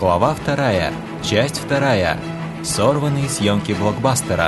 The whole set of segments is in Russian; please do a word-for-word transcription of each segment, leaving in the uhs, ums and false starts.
Глава вторая. Часть вторая. Сорванные съемки блокбастера.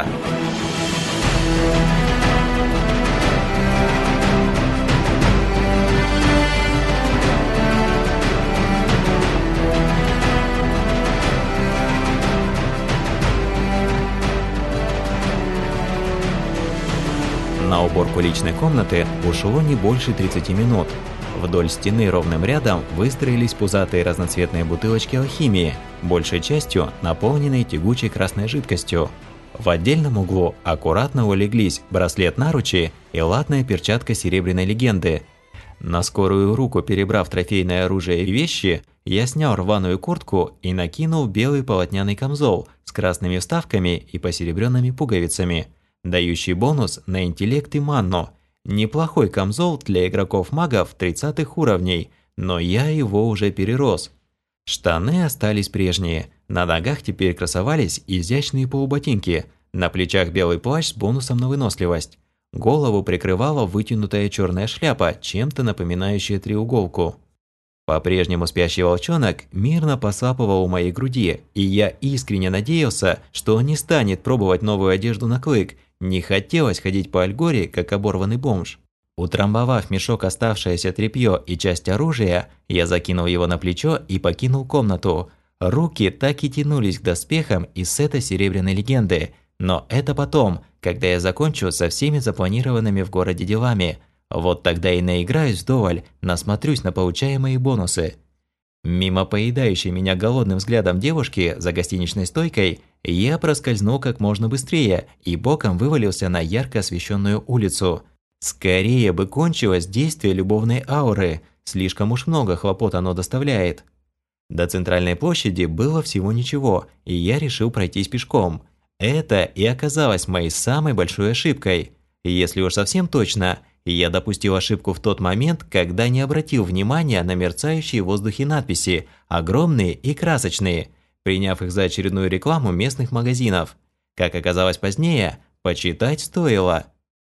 На уборку личной комнаты ушло не больше тридцати минут. Вдоль стены ровным рядом выстроились пузатые разноцветные бутылочки алхимии, большей частью наполненные тягучей красной жидкостью. В отдельном углу аккуратно улеглись браслет-наручи и латная перчатка серебряной легенды. На скорую руку перебрав трофейное оружие и вещи, я снял рваную куртку и накинул белый полотняный камзол с красными вставками и посеребренными пуговицами, дающий бонус на интеллект и манну. Неплохой камзол для игроков-магов тридцатых уровней, но я его уже перерос. Штаны остались прежние, на ногах теперь красовались изящные полуботинки, на плечах белый плащ с бонусом на выносливость. Голову прикрывала вытянутая черная шляпа, чем-то напоминающая треуголку. По-прежнему спящий волчонок мирно посапывал у моей груди, и я искренне надеялся, что он не станет пробовать новую одежду на клык. Не хотелось ходить по Альгоре, как оборванный бомж. Утрамбовав в мешок оставшееся тряпье и часть оружия, я закинул его на плечо и покинул комнату. Руки так и тянулись к доспехам из сета серебряной легенды, но это потом, когда я закончу со всеми запланированными в городе делами. Вот тогда и наиграюсь вдоволь, насмотрюсь на получаемые бонусы. Мимо поедающей меня голодным взглядом девушки за гостиничной стойкой я проскользнул как можно быстрее и боком вывалился на ярко освещенную улицу. Скорее бы кончилось действие любовной ауры, слишком уж много хлопот оно доставляет. До центральной площади было всего ничего, и я решил пройтись пешком. Это и оказалось моей самой большой ошибкой. Если уж совсем точно, я допустил ошибку в тот момент, когда не обратил внимания на мерцающие в воздухе надписи, огромные и красочные, приняв их за очередную рекламу местных магазинов. Как оказалось позднее, почитать стоило.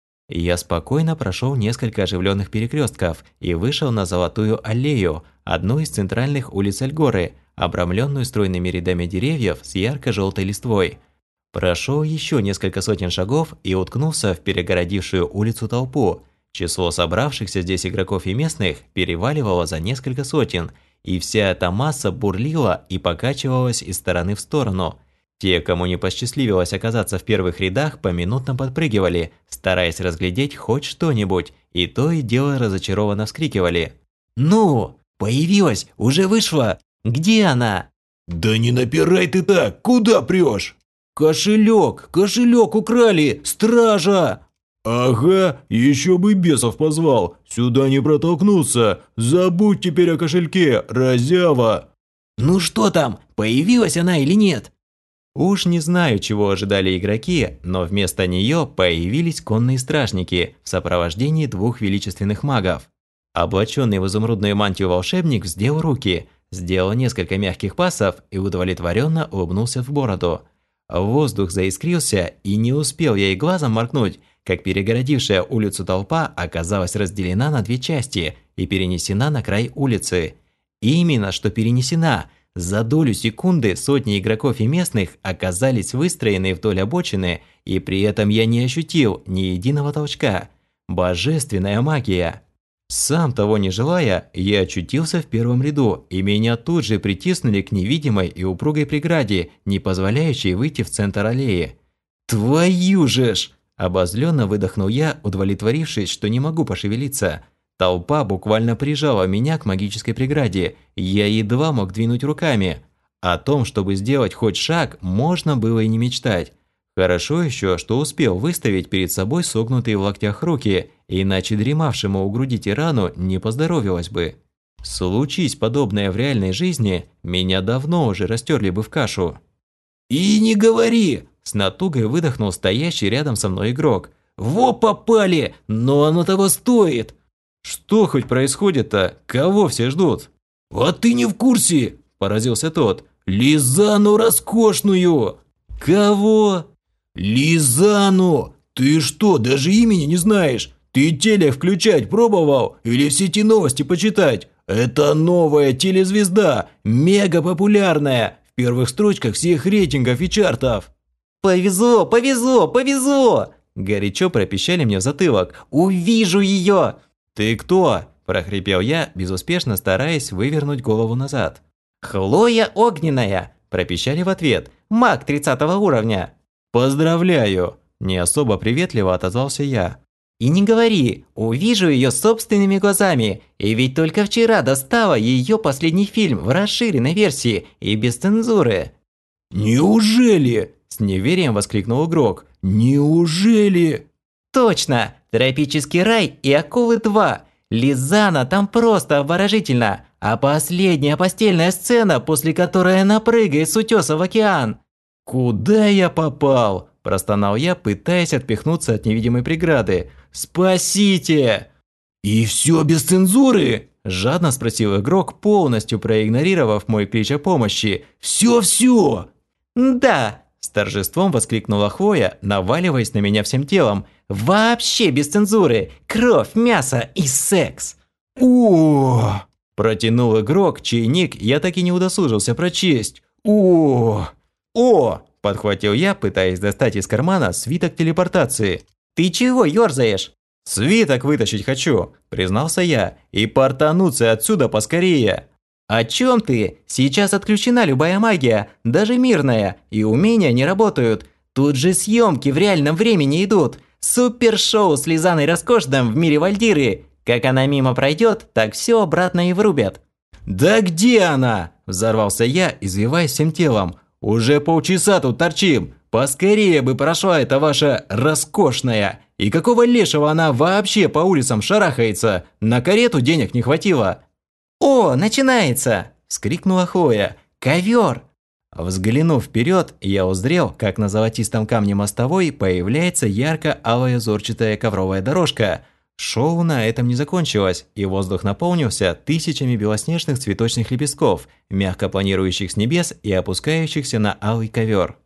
Я спокойно прошел несколько оживленных перекрестков и вышел на Золотую аллею, одну из центральных улиц Альгоры, обрамленную стройными рядами деревьев с ярко-желтой листвой. Прошел еще несколько сотен шагов и уткнулся в перегородившую улицу толпу. Число собравшихся здесь игроков и местных переваливало за несколько сотен, и вся эта масса бурлила и покачивалась из стороны в сторону. Те, кому не посчастливилось оказаться в первых рядах, поминутно подпрыгивали, стараясь разглядеть хоть что-нибудь, и то и дело разочарованно вскрикивали. «Ну, появилась, уже вышла! Где она?» «Да не напирай ты так, куда прешь?» «Кошелек, кошелек украли, стража!» «Ага, еще бы бесов позвал, сюда не протолкнуться, забудь теперь о кошельке, разява!» «Ну что там, появилась она или нет?» Уж не знаю, чего ожидали игроки, но вместо нее появились конные стражники в сопровождении двух величественных магов. Облаченный в изумрудную мантию волшебник вздел руки, сделал несколько мягких пасов и удовлетворенно улыбнулся в бороду. Воздух заискрился, и не успел я и глазом моргнуть, как перегородившая улицу толпа оказалась разделена на две части и перенесена на край улицы. Именно что перенесена. За долю секунды сотни игроков и местных оказались выстроены вдоль обочины, и при этом я не ощутил ни единого толчка. Божественная магия! Сам того не желая, я очутился в первом ряду, и меня тут же притиснули к невидимой и упругой преграде, не позволяющей выйти в центр аллеи. «Твою же ж!» – обозленно выдохнул я, удовлетворившись, что не могу пошевелиться. Толпа буквально прижала меня к магической преграде, я едва мог двинуть руками. О том, чтобы сделать хоть шаг, можно было и не мечтать. Хорошо еще, что успел выставить перед собой согнутые в локтях руки, иначе дремавшему у груди тирану не поздоровилось бы. Случись подобное в реальной жизни, меня давно уже растерли бы в кашу. «И не говори!» – с натугой выдохнул стоящий рядом со мной игрок. «Во попали! Но оно того стоит!» «Что хоть происходит-то? Кого все ждут?» «А ты не в курсе?» – поразился тот. «Лизану роскошную!» «Кого?» «Лизану! Ты что, даже имени не знаешь? Ты телек включать пробовал или в сети новости почитать? Это новая телезвезда, мега популярная, в первых строчках всех рейтингов и чартов. «Повезло, повезло, повезло!» Горячо пропищали мне в затылок. «Увижу ее!» «Ты кто?» – прохрипел я, безуспешно стараясь вывернуть голову назад. «Хлоя Огненная!» – пропищали в ответ. «Маг тридцатого уровня!» «Поздравляю!» – не особо приветливо отозвался я. «И не говори, увижу ее собственными глазами, и ведь только вчера достала ее последний фильм в расширенной версии и без цензуры». «Неужели?» – с неверием воскликнул игрок. «Неужели?» «Точно! Тропический рай и Акулы два. Лизана там просто обворожительна, а последняя постельная сцена, после которой она прыгает с утеса в океан». «Куда я попал?» – простонал я, пытаясь отпихнуться от невидимой преграды. «Спасите!» «И все без цензуры?» – жадно спросил игрок, полностью проигнорировав мой клич о помощи. «Все-все!» «Да!» – с торжеством воскликнула Хлоя, наваливаясь на меня всем телом. «Вообще без цензуры! Кровь, мясо и секс!» «О!» – протянул игрок, чей ник я так и не удосужился прочесть. «О!» «О!» – подхватил я, пытаясь достать из кармана свиток телепортации. «Ты чего ёрзаешь?» «Свиток вытащить хочу», – признался я, – «и портануться отсюда поскорее». «О чем ты? Сейчас отключена любая магия, даже мирная, и умения не работают. Тут же съемки в реальном времени идут. Супершоу с Лизаной Роскошным в мире Вальдиры. Как она мимо пройдет, так все обратно и врубят». «Да где она?» – взорвался я, извиваясь всем телом. «Уже полчаса тут торчим. Поскорее бы прошла эта ваша роскошная. И какого лешего она вообще по улицам шарахается? На карету денег не хватило». «О, начинается!» – вскрикнула Хлоя. «Ковер!» Взглянув вперед, я узрел, как на золотистом камне мостовой появляется ярко-алая узорчатая ковровая дорожка. Шоу на этом не закончилось, и воздух наполнился тысячами белоснежных цветочных лепестков, мягко планирующих с небес и опускающихся на алый ковер.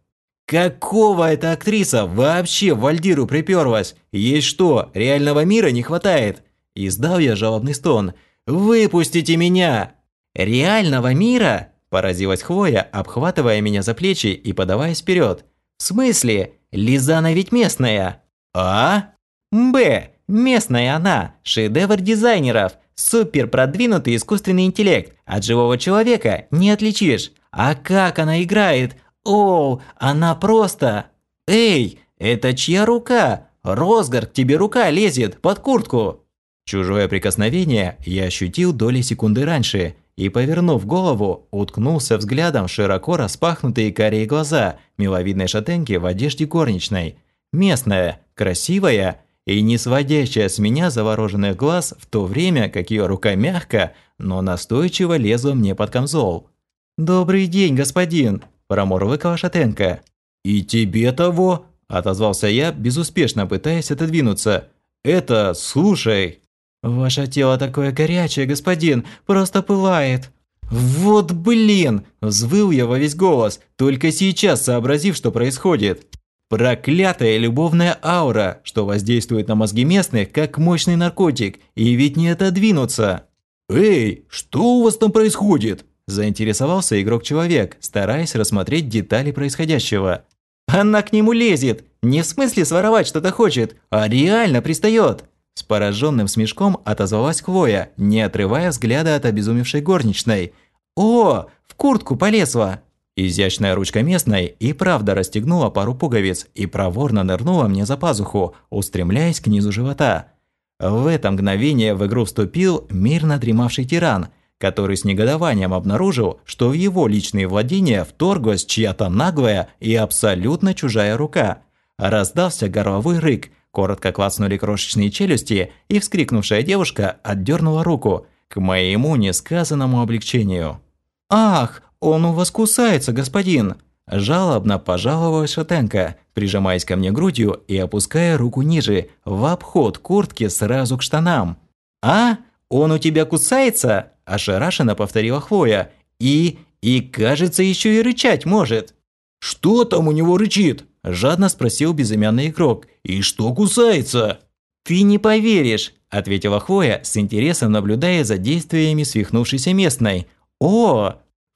Какого эта актриса вообще в Вальдиру приперлась? Ей что, реального мира не хватает? Издал я жалобный стон. «Выпустите меня!» «Реального мира?» – поразилась Хлоя, обхватывая меня за плечи и подаваясь вперед. «В смысле? Лизана ведь местная». «А?» «Б. Местная она. Шедевр дизайнеров. Супер продвинутый искусственный интеллект. От живого человека не отличишь. А как она играет? О, она просто... Эй, это чья рука? Росгар, к тебе рука лезет под куртку». Чужое прикосновение я ощутил доли секунды раньше и, повернув голову, уткнулся взглядом в широко распахнутые карие глаза миловидной шатенки в одежде горничной. Местная, красивая и не сводящая с меня завороженных глаз, в то время как ее рука мягко, но настойчиво лезла мне под камзол. «Добрый день, господин!» – промурлыкала шатенка. «И тебе того?» – отозвался я, безуспешно пытаясь отодвинуться. «Это, слушай...» «Ваше тело такое горячее, господин, просто пылает». «Вот блин!» – взвыл я во весь голос, только сейчас сообразив, что происходит. Проклятая любовная аура, что воздействует на мозги местных, как мощный наркотик, и ведь не отодвинуться. «Эй, что у вас там происходит?» – заинтересовался игрок-человек, стараясь рассмотреть детали происходящего. «Она к нему лезет, не в смысле своровать что-то хочет, а реально пристает». С пораженным смешком отозвалась Хлоя, не отрывая взгляда от обезумевшей горничной. «О, в куртку полезла!» Изящная ручка местной и правда расстегнула пару пуговиц и проворно нырнула мне за пазуху, устремляясь к низу живота. В это мгновение в игру вступил мирно дремавший тиран, который с негодованием обнаружил, что в его личные владения вторглась чья-то наглая и абсолютно чужая рука. Раздался горловой рык, коротко клацнули крошечные челюсти, и вскрикнувшая девушка отдернула руку, к моему несказанному облегчению. «Ах, он у вас кусается, господин!» Жалобно пожаловалась шатенка, прижимаясь ко мне грудью и опуская руку ниже, в обход куртки сразу к штанам. «А? Он у тебя кусается?» – ошарашенно повторила Хлоя. «И... и, кажется, еще и рычать может». «Что там у него рычит?» – жадно спросил безымянный игрок. «И что кусается?» «Ты не поверишь!» – ответила Хвоя, с интересом наблюдая за действиями свихнувшейся местной. «О!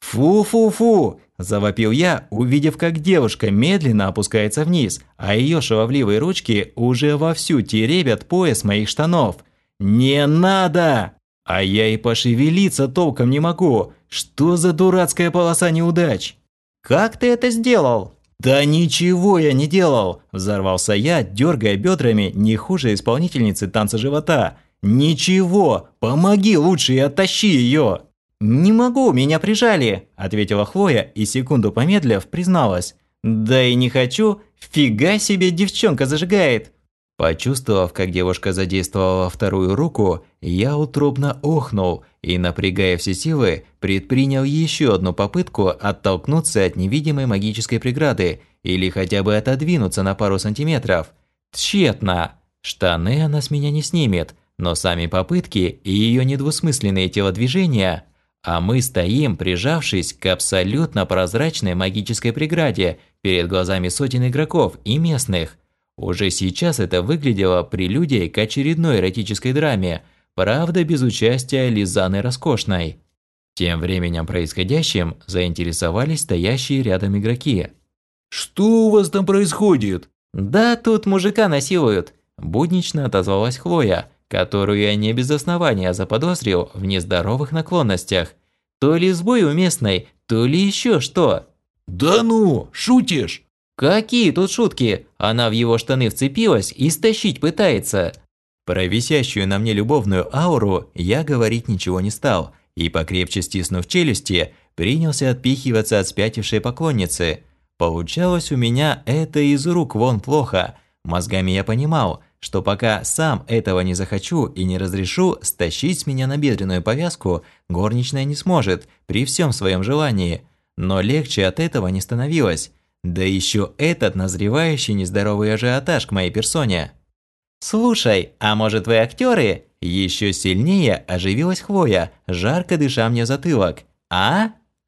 Фу-фу-фу!» – завопил я, увидев, как девушка медленно опускается вниз, а ее шаловливые ручки уже вовсю теребят пояс моих штанов. «Не надо!» А я и пошевелиться толком не могу. Что за дурацкая полоса неудач? «Как ты это сделал?» «Да ничего я не делал!» – взорвался я, дергая бедрами не хуже исполнительницы танца живота. «Ничего! Помоги лучше и оттащи ее!» «Не могу, меня прижали!» – ответила Хвоя и, секунду помедлив, призналась. «Да и не хочу! Фига себе девчонка зажигает!» Почувствовав, как девушка задействовала вторую руку, я утробно охнул и, напрягая все силы, предпринял еще одну попытку оттолкнуться от невидимой магической преграды или хотя бы отодвинуться на пару сантиметров. Тщетно! Штаны она с меня не снимет, но сами попытки и ее недвусмысленные телодвижения, а мы стоим, прижавшись к абсолютно прозрачной магической преграде перед глазами сотен игроков и местных. Уже сейчас это выглядело прелюдией к очередной эротической драме, правда без участия Лизаны Роскошной. Тем временем происходящим заинтересовались стоящие рядом игроки. «Что у вас там происходит?» «Да тут мужика насилуют», – буднично отозвалась Хвоя, которую я не без основания заподозрил в нездоровых наклонностях. То ли сбой у местной, то ли еще что. «Да ну, шутишь?» «Какие тут шутки? Она в его штаны вцепилась и стащить пытается». Про висящую на мне любовную ауру я говорить ничего не стал и, покрепче стиснув челюсти, принялся отпихиваться от спятившей поклонницы. Получалось у меня это из рук вон плохо. Мозгами я понимал, что пока сам этого не захочу и не разрешу, стащить с меня набедренную повязку горничная не сможет при всем своем желании. Но легче от этого не становилось. Да еще этот назревающий нездоровый ажиотаж к моей персоне. «Слушай, а может вы актеры?» Еще сильнее оживилась Хвоя, жарко дыша мне в затылок. «А?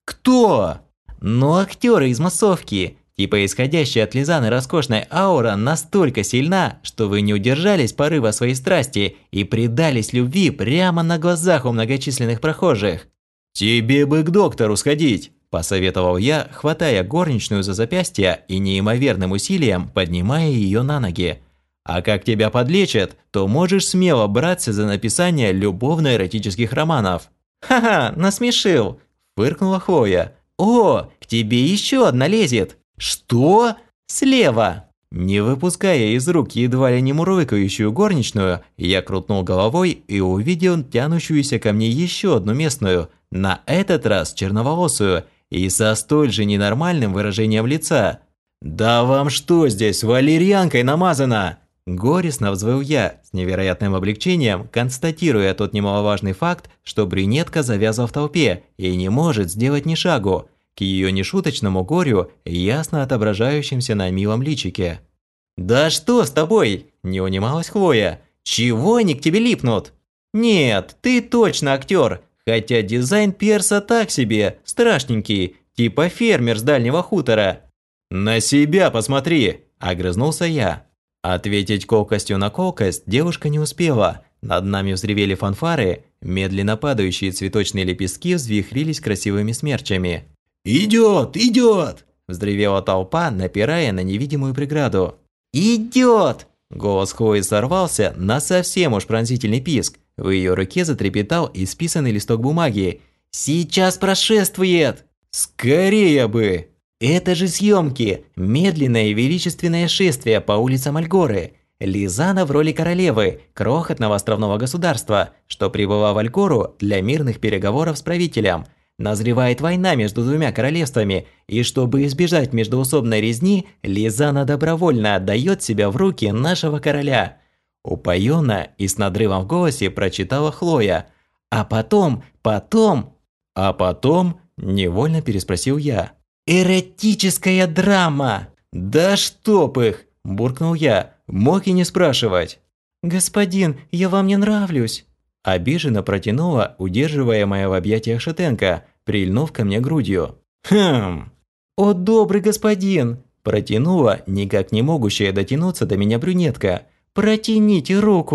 Кто?» «Ну, актеры из массовки. Типа исходящая от Лизаны роскошная аура настолько сильна, что вы не удержались порыва своей страсти и предались любви прямо на глазах у многочисленных прохожих». «Тебе бы к доктору сходить», – посоветовал я, хватая горничную за запястье и неимоверным усилием поднимая ее на ноги. «А как тебя подлечат, то можешь смело браться за написание любовно-эротических романов». «Ха-ха, насмешил», – фыркнула Хвоя. «О, к тебе еще одна лезет». «Что?» «Слева». Не выпуская из рук едва ли не мурлыкающую горничную, я крутнул головой и увидел тянущуюся ко мне еще одну местную, на этот раз черноволосую, и со столь же ненормальным выражением лица. «Да вам что здесь, валерьянкой намазано?» Горестно взвыл я, с невероятным облегчением, констатируя тот немаловажный факт, что брюнетка завязла в толпе и не может сделать ни шагу, к ее нешуточному горю, ясно отображающимся на милом личике. «Да что с тобой?» – не унималась Хвоя. «Чего они к тебе липнут?» «Нет, ты точно актер, хотя дизайн перса так себе, страшненький, типа фермер с дальнего хутора». «На себя посмотри!» – огрызнулся я. Ответить колкостью на колкость девушка не успела. Над нами взревели фанфары, медленно падающие цветочные лепестки взвихрились красивыми смерчами. «Идет, идет!» – взревела толпа, напирая на невидимую преграду. «Идет!» – голос Хвои сорвался на совсем уж пронзительный писк. В ее руке затрепетал исписанный листок бумаги. «Сейчас прошествует!» «Скорее бы!» «Это же съемки! Медленное и величественное шествие по улицам Альгоры. Лизана в роли королевы, крохотного островного государства, что прибыла в Альгору для мирных переговоров с правителем. Назревает война между двумя королевствами, и чтобы избежать междоусобной резни, Лизана добровольно отдает себя в руки нашего короля». Упоенно и с надрывом в голосе прочитала Хлоя. «А потом, потом...» «А потом?» – невольно переспросил я. «Эротическая драма!» «Да чтоб их!» – буркнул я. Мог и не спрашивать. «Господин, я вам не нравлюсь!» Обиженно протянула, удерживаемая в объятиях шатенка, прильнув ко мне грудью. «Хм!» «О, добрый господин!» – протянула, никак не могущая дотянуться до меня брюнетка. «Протяните руку!»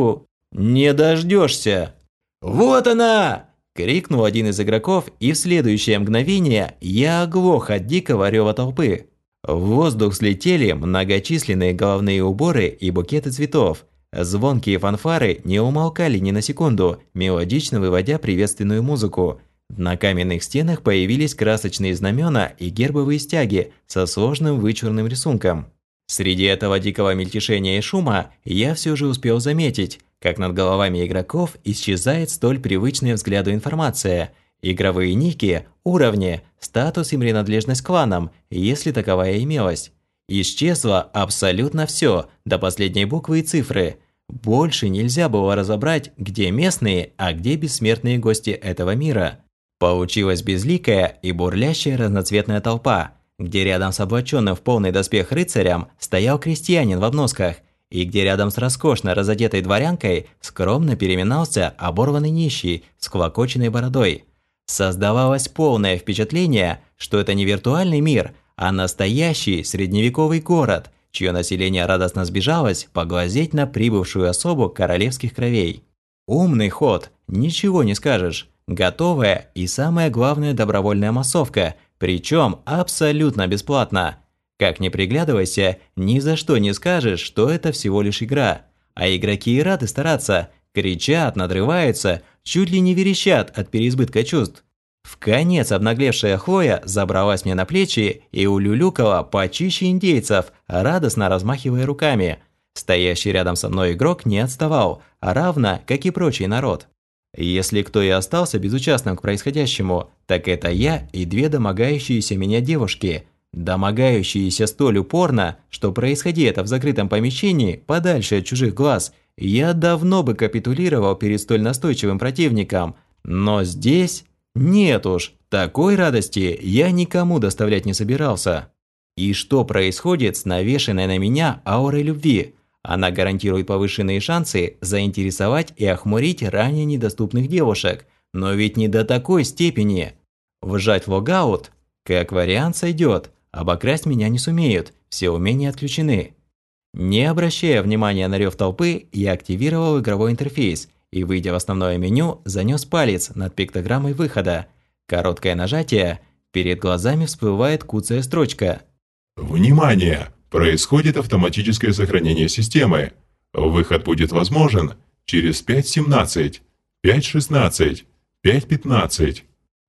«Не дождешься!» «Вот она!» – крикнул один из игроков, и в следующее мгновение я оглох от дикого рёва толпы. В воздух слетели многочисленные головные уборы и букеты цветов. Звонкие фанфары не умолкали ни на секунду, мелодично выводя приветственную музыку. На каменных стенах появились красочные знамена и гербовые стяги со сложным вычурным рисунком. Среди этого дикого мельтешения и шума я все же успел заметить, как над головами игроков исчезает столь привычная взгляду информация. Игровые ники, уровни, статус и принадлежность к кланам, если таковая имелась. Исчезло абсолютно все, до последней буквы и цифры. Больше нельзя было разобрать, где местные, а где бессмертные гости этого мира. Получилась безликая и бурлящая разноцветная толпа, где рядом с облаченным в полный доспех рыцарем стоял крестьянин в обносках, и где рядом с роскошно разодетой дворянкой скромно переминался оборванный нищий с клокоченной бородой. Создавалось полное впечатление, что это не виртуальный мир, а настоящий средневековый город, чье население радостно сбежалось поглазеть на прибывшую особу королевских кровей. Умный ход, ничего не скажешь. Готовая и, самое главное, добровольная массовка, причем абсолютно бесплатно. Как ни приглядывайся, ни за что не скажешь, что это всего лишь игра. А игроки и рады стараться, кричат, надрываются, чуть ли не верещат от переизбытка чувств. Вконец обнаглевшая Хлоя забралась мне на плечи и улюлюкала почище индейцев, радостно размахивая руками. Стоящий рядом со мной игрок не отставал, равно как и прочий народ. Если кто и остался безучастным к происходящему, так это я и две домогающиеся меня девушки. Домогающиеся столь упорно, что происходи это в закрытом помещении, подальше от чужих глаз, я давно бы капитулировал перед столь настойчивым противником. Но здесь... Нет уж, такой радости я никому доставлять не собирался. И что происходит с навешенной на меня аурой любви? Она гарантирует повышенные шансы заинтересовать и охмурить ранее недоступных девушек, но ведь не до такой степени. Вжать в логаут, как вариант, сойдет, обокрасть меня не сумеют, все умения отключены. Не обращая внимания на рев толпы, я активировал игровой интерфейс и, выйдя в основное меню, занес палец над пиктограммой выхода. Короткое нажатие, перед глазами всплывает куцая строчка. Внимание! Происходит автоматическое сохранение системы. Выход будет возможен через пять семнадцать, пять шестнадцать, пять пятнадцать.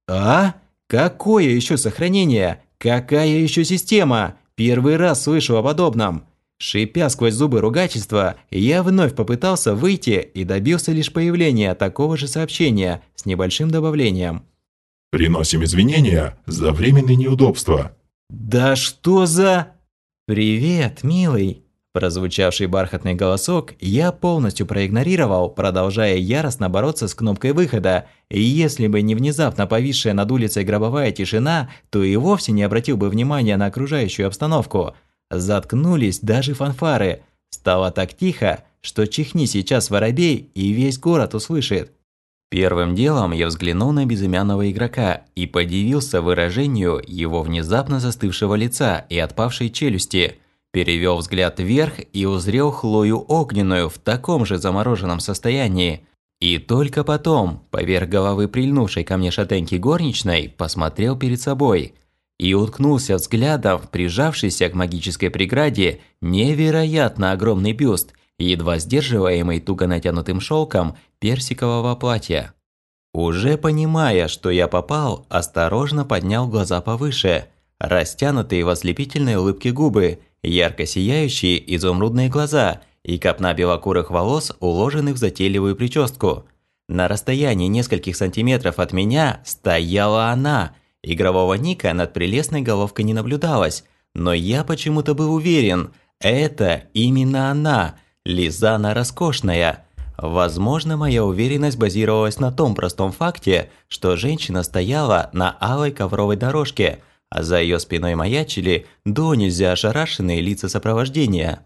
А? Какое еще сохранение? Какая еще система? Первый раз слышу о подобном. Шипя сквозь зубы ругательства, я вновь попытался выйти и добился лишь появления такого же сообщения с небольшим добавлением. Приносим извинения за временные неудобства. Да что за... «Привет, милый!» Прозвучавший бархатный голосок я полностью проигнорировал, продолжая яростно бороться с кнопкой выхода, и если бы не внезапно повисшая над улицей гробовая тишина, то и вовсе не обратил бы внимания на окружающую обстановку. Заткнулись даже фанфары. Стало так тихо, что чихни сейчас воробей, и весь город услышит. Первым делом я взглянул на безымянного игрока и подивился выражению его внезапно застывшего лица и отпавшей челюсти. Перевел взгляд вверх и узрел Хлою Огненную в таком же замороженном состоянии. И только потом, поверх головы прильнувшей ко мне шатеньки горничной, посмотрел перед собой. И уткнулся взглядом в прижавшийся к магической преграде невероятно огромный бюст, едва сдерживаемый туго натянутым шелком персикового платья. Уже понимая, что я попал, осторожно поднял глаза повыше. Растянутые в ослепительной улыбке губы, ярко сияющие изумрудные глаза и копна белокурых волос, уложенных в затейливую прическу. На расстоянии нескольких сантиметров от меня стояла она. Игрового ника над прелестной головкой не наблюдалось, но я почему-то был уверен, это именно она, Лизана Роскошная. Возможно, моя уверенность базировалась на том простом факте, что женщина стояла на алой ковровой дорожке, а за ее спиной маячили до нельзя ошарашенные лица сопровождения.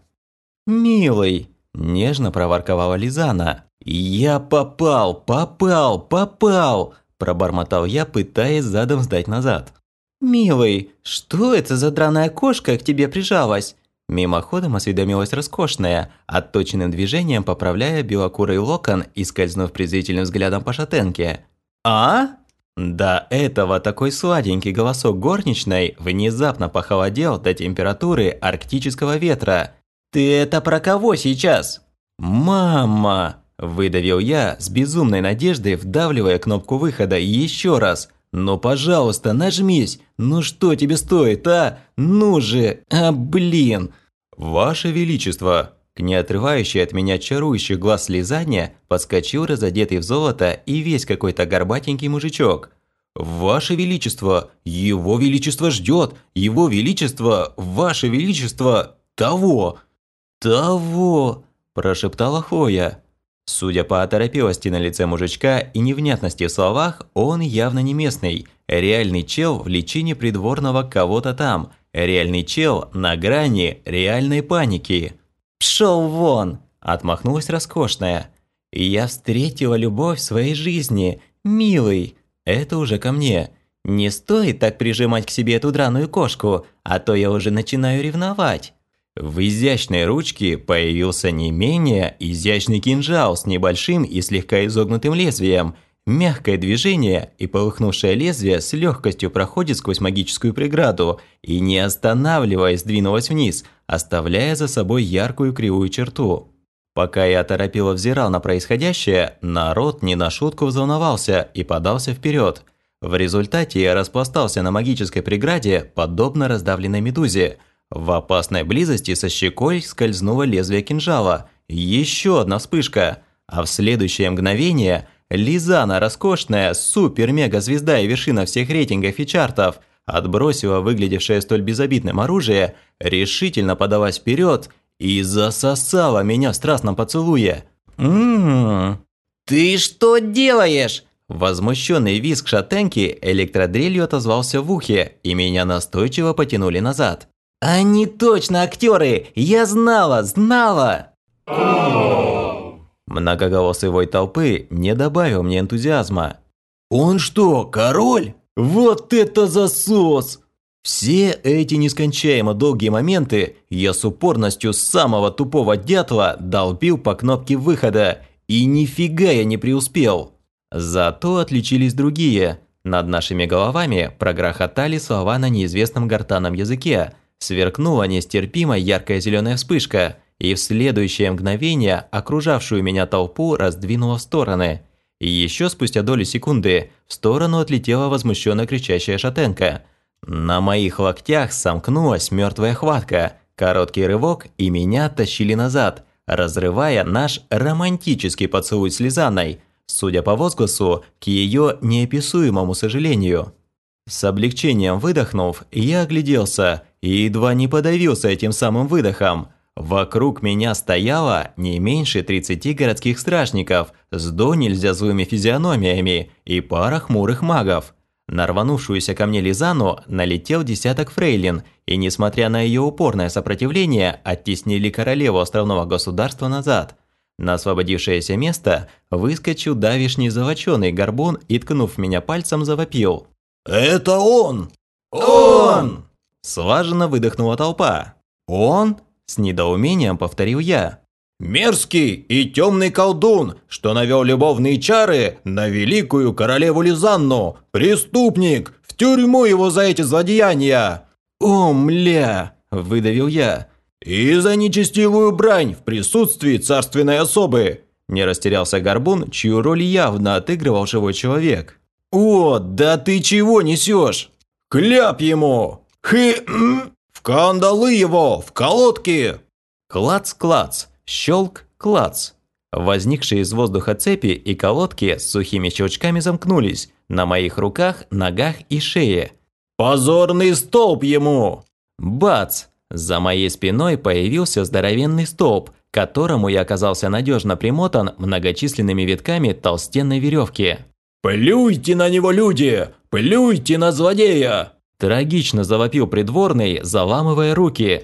«Милый!» – нежно проворковала Лизана. «Я попал, попал, попал!» – пробормотал я, пытаясь задом сдать назад. «Милый, что это за драная кошка к тебе прижалась?» Мимоходом осведомилась роскошная, отточенным движением поправляя белокурый локон и скользнув презрительным взглядом по шатенке. «А?» До этого такой сладенький голосок горничной внезапно похолодел до температуры арктического ветра. «Ты это про кого сейчас?» «Мама!» – выдавил я с безумной надеждой, вдавливая кнопку выхода еще раз. «Ну, пожалуйста, нажмись! Ну что тебе стоит, а? Ну же! А, блин!» «Ваше Величество!» К неотрывающей от меня чарующих глаз слезания подскочил разодетый в золото и весь какой-то горбатенький мужичок. «Ваше Величество! Его Величество ждет! Его Величество! Ваше Величество! Того!» «Того!» – прошептала Хлоя. Судя по оторопелости на лице мужичка и невнятности в словах, он явно не местный. Реальный чел в личине придворного кого-то там. Реальный чел на грани реальной паники. «Пшёл вон!» – отмахнулась роскошная. «Я встретила любовь в своей жизни, милый!» Это уже ко мне. «Не стоит так прижимать к себе эту драную кошку, а то я уже начинаю ревновать». В изящной ручке появился не менее изящный кинжал с небольшим и слегка изогнутым лезвием. Мягкое движение, и полыхнувшее лезвие с легкостью проходит сквозь магическую преграду и, не останавливаясь, двинулось вниз, оставляя за собой яркую кривую черту. Пока я оторопело взирал на происходящее, народ не на шутку взволновался и подался вперед. В результате я распластался на магической преграде, подобно раздавленной медузе. В опасной близости со щекой скользнуло лезвие кинжала. Еще одна вспышка. А в следующее мгновение Лизана, роскошная, супер-мега-звезда и вершина всех рейтингов и чартов, отбросила выглядевшее столь безобидным оружие, решительно подалась вперед и засосала меня в страстном поцелуе. «М-м-м». «Ты что делаешь?» Возмущенный визг шатенки электродрелью отозвался в ухе, и меня настойчиво потянули назад. «Они точно актеры! Я знала, знала!» Многоголосый вой толпы не добавил мне энтузиазма. «Он что, король? Вот это засос!» Все эти нескончаемо долгие моменты я с упорностью самого тупого дятла долбил по кнопке выхода, и нифига я не преуспел. Зато отличились другие. Над нашими головами прогрохотали слова на неизвестном гортанном языке. Сверкнула нестерпимо яркая зеленая вспышка, и в следующее мгновение окружавшую меня толпу раздвинула в стороны. И еще спустя долю секунды в сторону отлетела возмущенно кричащая шатенка. На моих локтях сомкнулась мертвая хватка, короткий рывок, и меня тащили назад, разрывая наш романтический поцелуй с Лизаной, судя по возгласу, к ее неописуемому сожалению. С облегчением выдохнув, я огляделся и едва не подавился этим самым выдохом. Вокруг меня стояло не меньше тридцати городских стражников с до нельзя злыми физиономиями и пара хмурых магов. На рванувшуюся ко мне Лизану налетел десяток фрейлин, и, несмотря на ее упорное сопротивление, оттеснили королеву островного государства назад. На освободившееся место выскочил давишний золоченый горбун и, ткнув меня пальцем, завопил. «Это он! Он!» Слаженно выдохнула толпа. «Он?» – с недоумением повторил я. «Мерзкий и темный колдун, что навел любовные чары на великую королеву Лизанну! Преступник! В тюрьму его за эти злодеяния!» «О, мля!» – выдавил я. «И за нечестивую брань в присутствии царственной особы!» Не растерялся горбун, чью роль явно отыгрывал живой человек. «О, да ты чего несешь? Кляп ему! Хы... В кандалы его! В колодки!» Клац-клац! Щелк-клац. Возникшие из воздуха цепи и колодки с сухими щелчками замкнулись на моих руках, ногах и шее. «Позорный столб ему!» Бац! За моей спиной появился здоровенный столб, к которому я оказался надежно примотан многочисленными витками толстенной веревки. «Плюйте на него, люди! Плюйте на злодея!» Трагично завопил придворный, заламывая руки.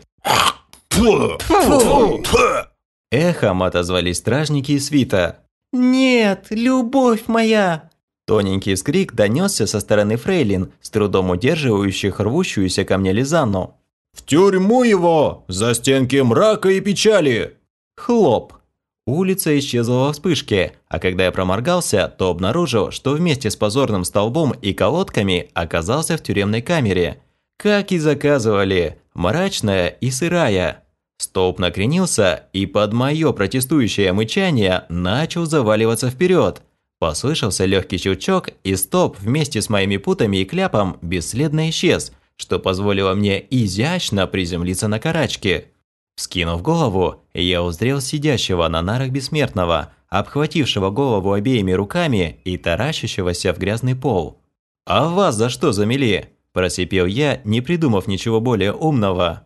«Фу! Фу! Фу!» Эхом отозвались стражники и свита. «Нет, любовь моя!» Тоненький скрик донесся со стороны фрейлин, с трудом удерживающих рвущуюся ко мне Лизанну. В тюрьму его! За стенки мрака и печали!» Хлоп! Улица исчезла во вспышке, а когда я проморгался, то обнаружил, что вместе с позорным столбом и колодками оказался в тюремной камере. Как и заказывали, мрачная и сырая. Столб накренился и под мое протестующее мычание начал заваливаться вперед. Послышался легкий щелчок, и столб вместе с моими путами и кляпом бесследно исчез, что позволило мне изящно приземлиться на карачки. Вскинув голову, я узрел сидящего на нарах бессмертного, обхватившего голову обеими руками и таращащегося в грязный пол. «А вас за что замели?» – просипел я, не придумав ничего более умного.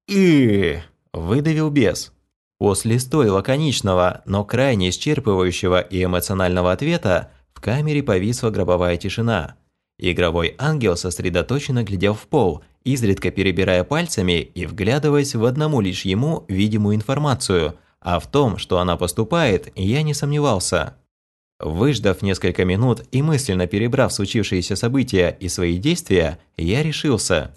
«И выдавил бес. После столь лаконичного, но крайне исчерпывающего и эмоционального ответа в камере повисла гробовая тишина. Игровой ангел сосредоточенно глядел в пол, изредка перебирая пальцами и вглядываясь в одному лишь ему видимую информацию, а в том, что она поступает, я не сомневался. Выждав несколько минут и мысленно перебрав случившиеся события и свои действия, я решился.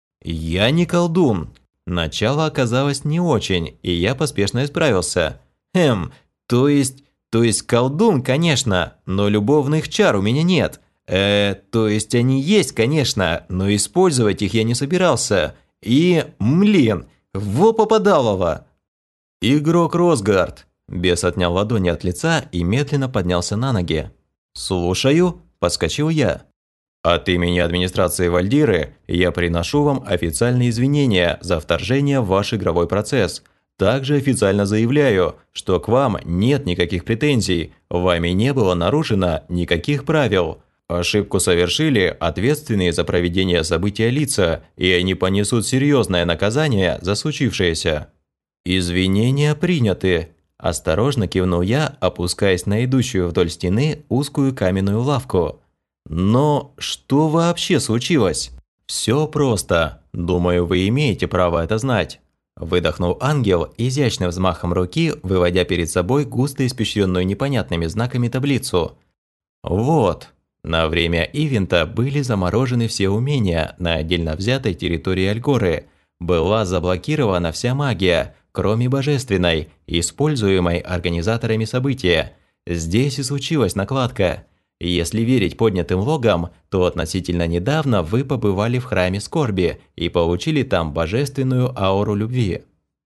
Я не колдун. Начало оказалось не очень, и я поспешно исправился. Эм, то есть, то есть колдун, конечно, но любовных чар у меня нет. Э, то есть они есть, конечно, но использовать их я не собирался. И, млин, во попадалово. Игрок Росгард. Бес отнял ладони от лица и медленно поднялся на ноги. «Слушаю», – подскочил я. «От имени администрации Вальдиры я приношу вам официальные извинения за вторжение в ваш игровой процесс. Также официально заявляю, что к вам нет никаких претензий, вами не было нарушено никаких правил. Ошибку совершили ответственные за проведение события лица, и они понесут серьезное наказание за случившееся». «Извинения приняты», – осторожно кивнул я, опускаясь на идущую вдоль стены узкую каменную лавку. «Но что вообще случилось?» «Все просто. Думаю, вы имеете право это знать». Выдохнул ангел, изящным взмахом руки, выводя перед собой густо испещренную непонятными знаками таблицу. «Вот. На время ивента были заморожены все умения на отдельно взятой территории Альгоры. Была заблокирована вся магия, кроме божественной, используемой организаторами события. Здесь и случилась накладка. Если верить поднятым логам, то относительно недавно вы побывали в храме скорби и получили там божественную ауру любви».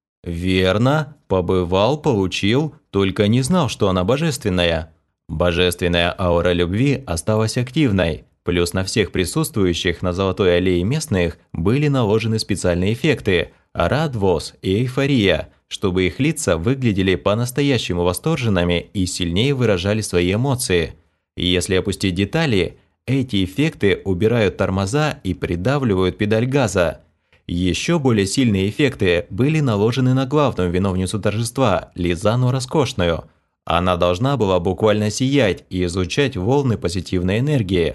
«Верно, побывал, получил, только не знал, что она божественная». Божественная аура любви осталась активной, плюс на всех присутствующих на Золотой аллее местных были наложены специальные эффекты – радвоз и эйфория, чтобы их лица выглядели по-настоящему восторженными и сильнее выражали свои эмоции. Если опустить детали, эти эффекты убирают тормоза и придавливают педаль газа. Еще более сильные эффекты были наложены на главную виновницу торжества – Лизану Роскошную. Она должна была буквально сиять и излучать волны позитивной энергии.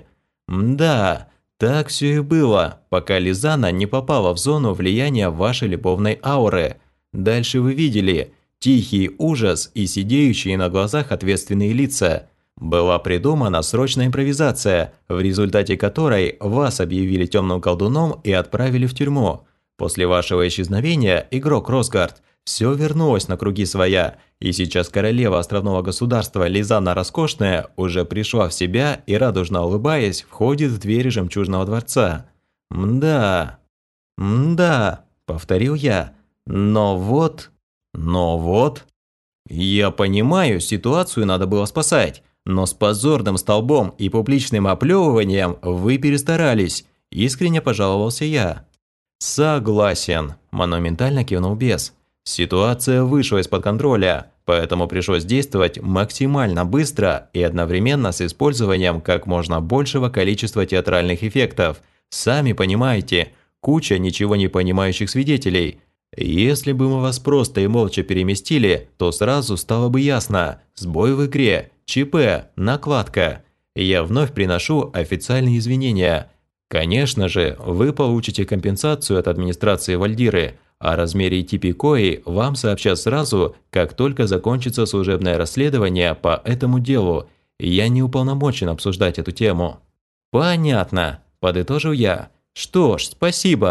Да, так все и было, пока Лизана не попала в зону влияния вашей любовной ауры. Дальше вы видели тихий ужас и сидеющие на глазах ответственные лица. Была придумана срочная импровизация, в результате которой вас объявили темным колдуном и отправили в тюрьму. После вашего исчезновения, игрок Росгард, все вернулось на круги своя, и сейчас королева островного государства Лизана Роскошная уже пришла в себя и, радужно улыбаясь, входит в двери жемчужного дворца. «Мда, мда», – повторил я, – «но вот, но вот». Я понимаю, ситуацию надо было спасать, но с позорным столбом и публичным оплевыванием вы перестарались, искренне пожаловался я. «Согласен», – монументально кивнул бес. «Ситуация вышла из-под контроля, поэтому пришлось действовать максимально быстро и одновременно с использованием как можно большего количества театральных эффектов. Сами понимаете, куча ничего не понимающих свидетелей. Если бы мы вас просто и молча переместили, то сразу стало бы ясно – сбой в игре, ЧП, накладка. Я вновь приношу официальные извинения. Конечно же, вы получите компенсацию от администрации Вальдиры. О размере и типе кои вам сообщат сразу, как только закончится служебное расследование по этому делу. Я не уполномочен обсуждать эту тему». «Понятно», – подытожил я. «Что ж, спасибо.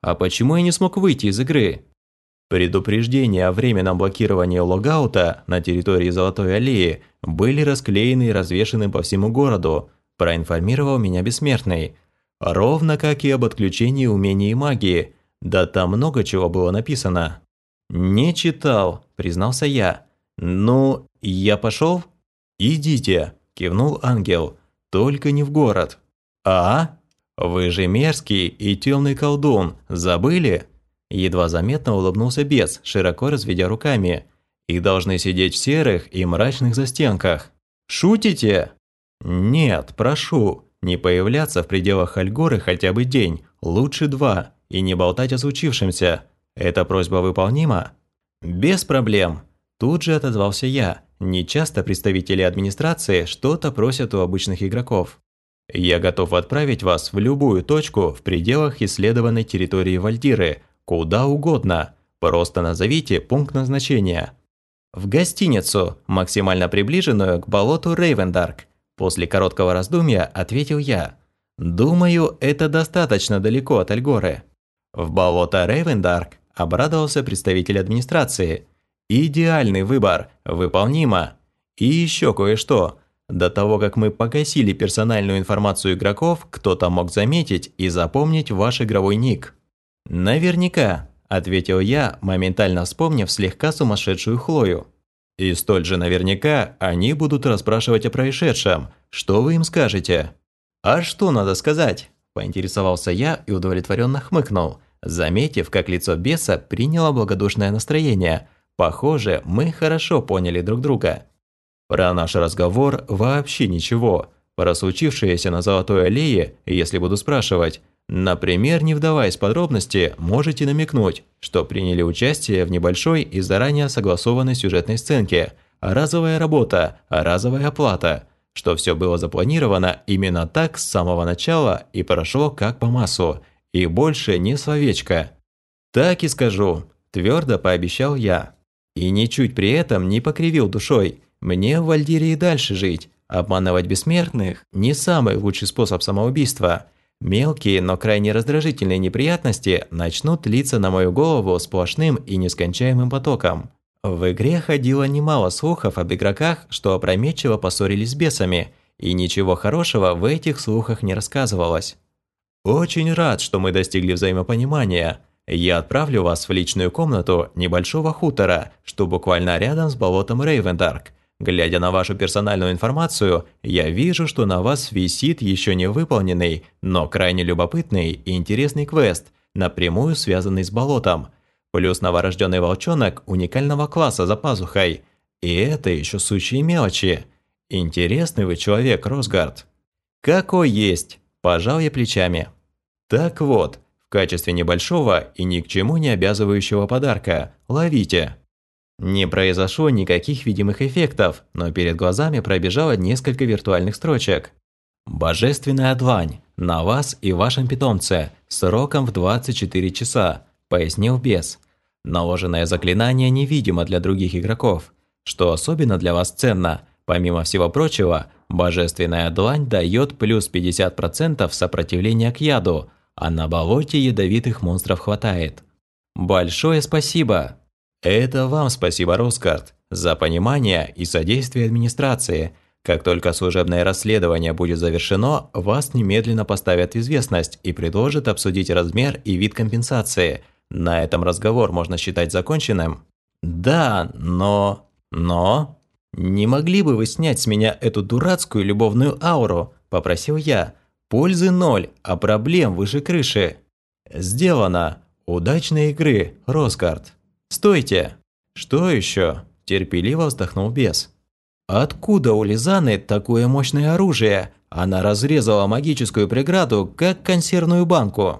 А почему я не смог выйти из игры? Предупреждения о временном блокировании логаута на территории Золотой аллеи были расклеены и развешаны по всему городу, проинформировал меня Бессмертный. Ровно как и об отключении умений и магии. Да там много чего было написано. «Не читал», – признался я. «Ну, я пошел?» «Идите», – кивнул ангел. «Только не в город». «А? Вы же мерзкий и темный колдун, забыли?» Едва заметно улыбнулся бес, широко разведя руками. «И должны сидеть в серых и мрачных застенках. Шутите?» «Нет, прошу, не появляться в пределах Альгоры хотя бы день, лучше два, и не болтать о случившемся. Эта просьба выполнима?» «Без проблем», – тут же отозвался я. Нечасто представители администрации что-то просят у обычных игроков. «Я готов отправить вас в любую точку в пределах исследованной территории Вальдиры, куда угодно. Просто назовите пункт назначения». «В гостиницу, максимально приближенную к болоту Рейвендарк», после короткого раздумья ответил я. «Думаю, это достаточно далеко от Альгоры». «В болото Рейвендарк», обрадовался представитель администрации. «Идеальный выбор, выполнимо. И еще кое-что. До того, как мы погасили персональную информацию игроков, кто-то мог заметить и запомнить ваш игровой ник». «Наверняка», – ответил я, моментально вспомнив слегка сумасшедшую Хлою. «И столь же наверняка они будут расспрашивать о происшедшем. Что вы им скажете?» «А что надо сказать?» – поинтересовался я и удовлетворенно хмыкнул, заметив, как лицо беса приняло благодушное настроение. Похоже, мы хорошо поняли друг друга. Про наш разговор вообще ничего. Про случившееся на Золотой аллее, если буду спрашивать. Например, не вдаваясь в подробности, можете намекнуть, что приняли участие в небольшой и заранее согласованной сюжетной сценке. Разовая работа, разовая оплата. Что все было запланировано именно так с самого начала и прошло как по маслу. И больше не словечко. «Так и скажу», – твердо пообещал я. И ничуть при этом не покривил душой. Мне в Вальдире и дальше жить. Обманывать бессмертных – не самый лучший способ самоубийства. Мелкие, но крайне раздражительные неприятности начнут литься на мою голову сплошным и нескончаемым потоком. В игре ходило немало слухов об игроках, что опрометчиво поссорились с бесами, и ничего хорошего в этих слухах не рассказывалось. «Очень рад, что мы достигли взаимопонимания. Я отправлю вас в личную комнату небольшого хутора, что буквально рядом с болотом Рейвендарк. Глядя на вашу персональную информацию, я вижу, что на вас висит еще не выполненный, но крайне любопытный и интересный квест, напрямую связанный с болотом. Плюс новорожденный волчонок уникального класса за пазухой. И это еще сущие мелочи. Интересный вы человек, Росгард». «Какой есть», – пожал я плечами. «Так вот, в качестве небольшого и ни к чему не обязывающего подарка, ловите». Не произошло никаких видимых эффектов, но перед глазами пробежало несколько виртуальных строчек. «Божественная длань. На вас и вашем питомце. Сроком в двадцать четыре часа», – пояснил бес. «Наложенное заклинание невидимо для других игроков. Что особенно для вас ценно, помимо всего прочего, божественная длань дает плюс пятьдесят процентов сопротивления к яду, а на болоте ядовитых монстров хватает. Большое спасибо!» «Это вам спасибо, Росгард, за понимание и содействие администрации. Как только служебное расследование будет завершено, вас немедленно поставят в известность и предложат обсудить размер и вид компенсации. На этом разговор можно считать законченным». «Да, но... но...» «Не могли бы вы снять с меня эту дурацкую любовную ауру?» – попросил я. «Пользы ноль, а проблем выше крыши». «Сделано. Удачной игры, Росгард». «Стойте!» «Что еще?» – терпеливо вздохнул бес. «Откуда у Лизаны такое мощное оружие? Она разрезала магическую преграду, как консервную банку».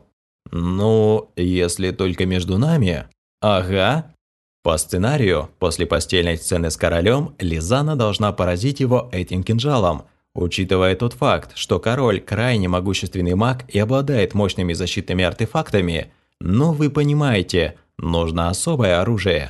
«Ну, если только между нами...» «Ага». По сценарию, после постельной сцены с королем, Лизана должна поразить его этим кинжалом. Учитывая тот факт, что король крайне могущественный маг и обладает мощными защитными артефактами, ну вы понимаете, нужно особое оружие.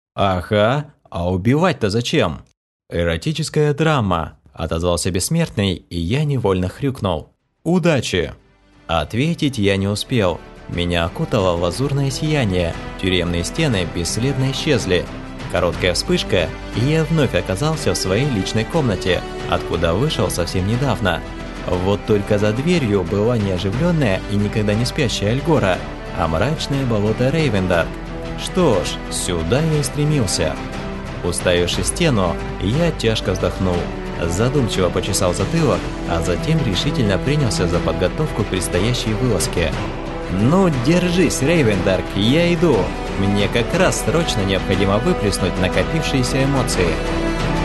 «Ага, а убивать-то зачем?» «Эротическая драма», – отозвался Бессмертный, и я невольно хрюкнул. «Удачи!» Ответить я не успел. Меня окутало лазурное сияние, тюремные стены бесследно исчезли. Короткая вспышка, и я вновь оказался в своей личной комнате, откуда вышел совсем недавно. Вот только за дверью была не оживленная и никогда не спящая Альгора, а мрачное болото Рейвендарк. Что ж, сюда я и стремился. Уставившись в стену, я тяжко вздохнул, задумчиво почесал затылок, а затем решительно принялся за подготовку к предстоящей вылазке. «Ну, держись, Рейвендарк, я иду. Мне как раз срочно необходимо выплеснуть накопившиеся эмоции».